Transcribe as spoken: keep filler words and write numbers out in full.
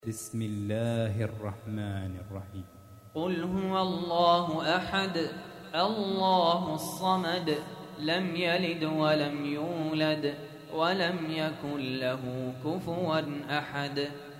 بسم الله الرحمن الرحيم. قل هو الله أحد الله الصمد لم يلد ولم يولد ولم يكن له كفوا أحد.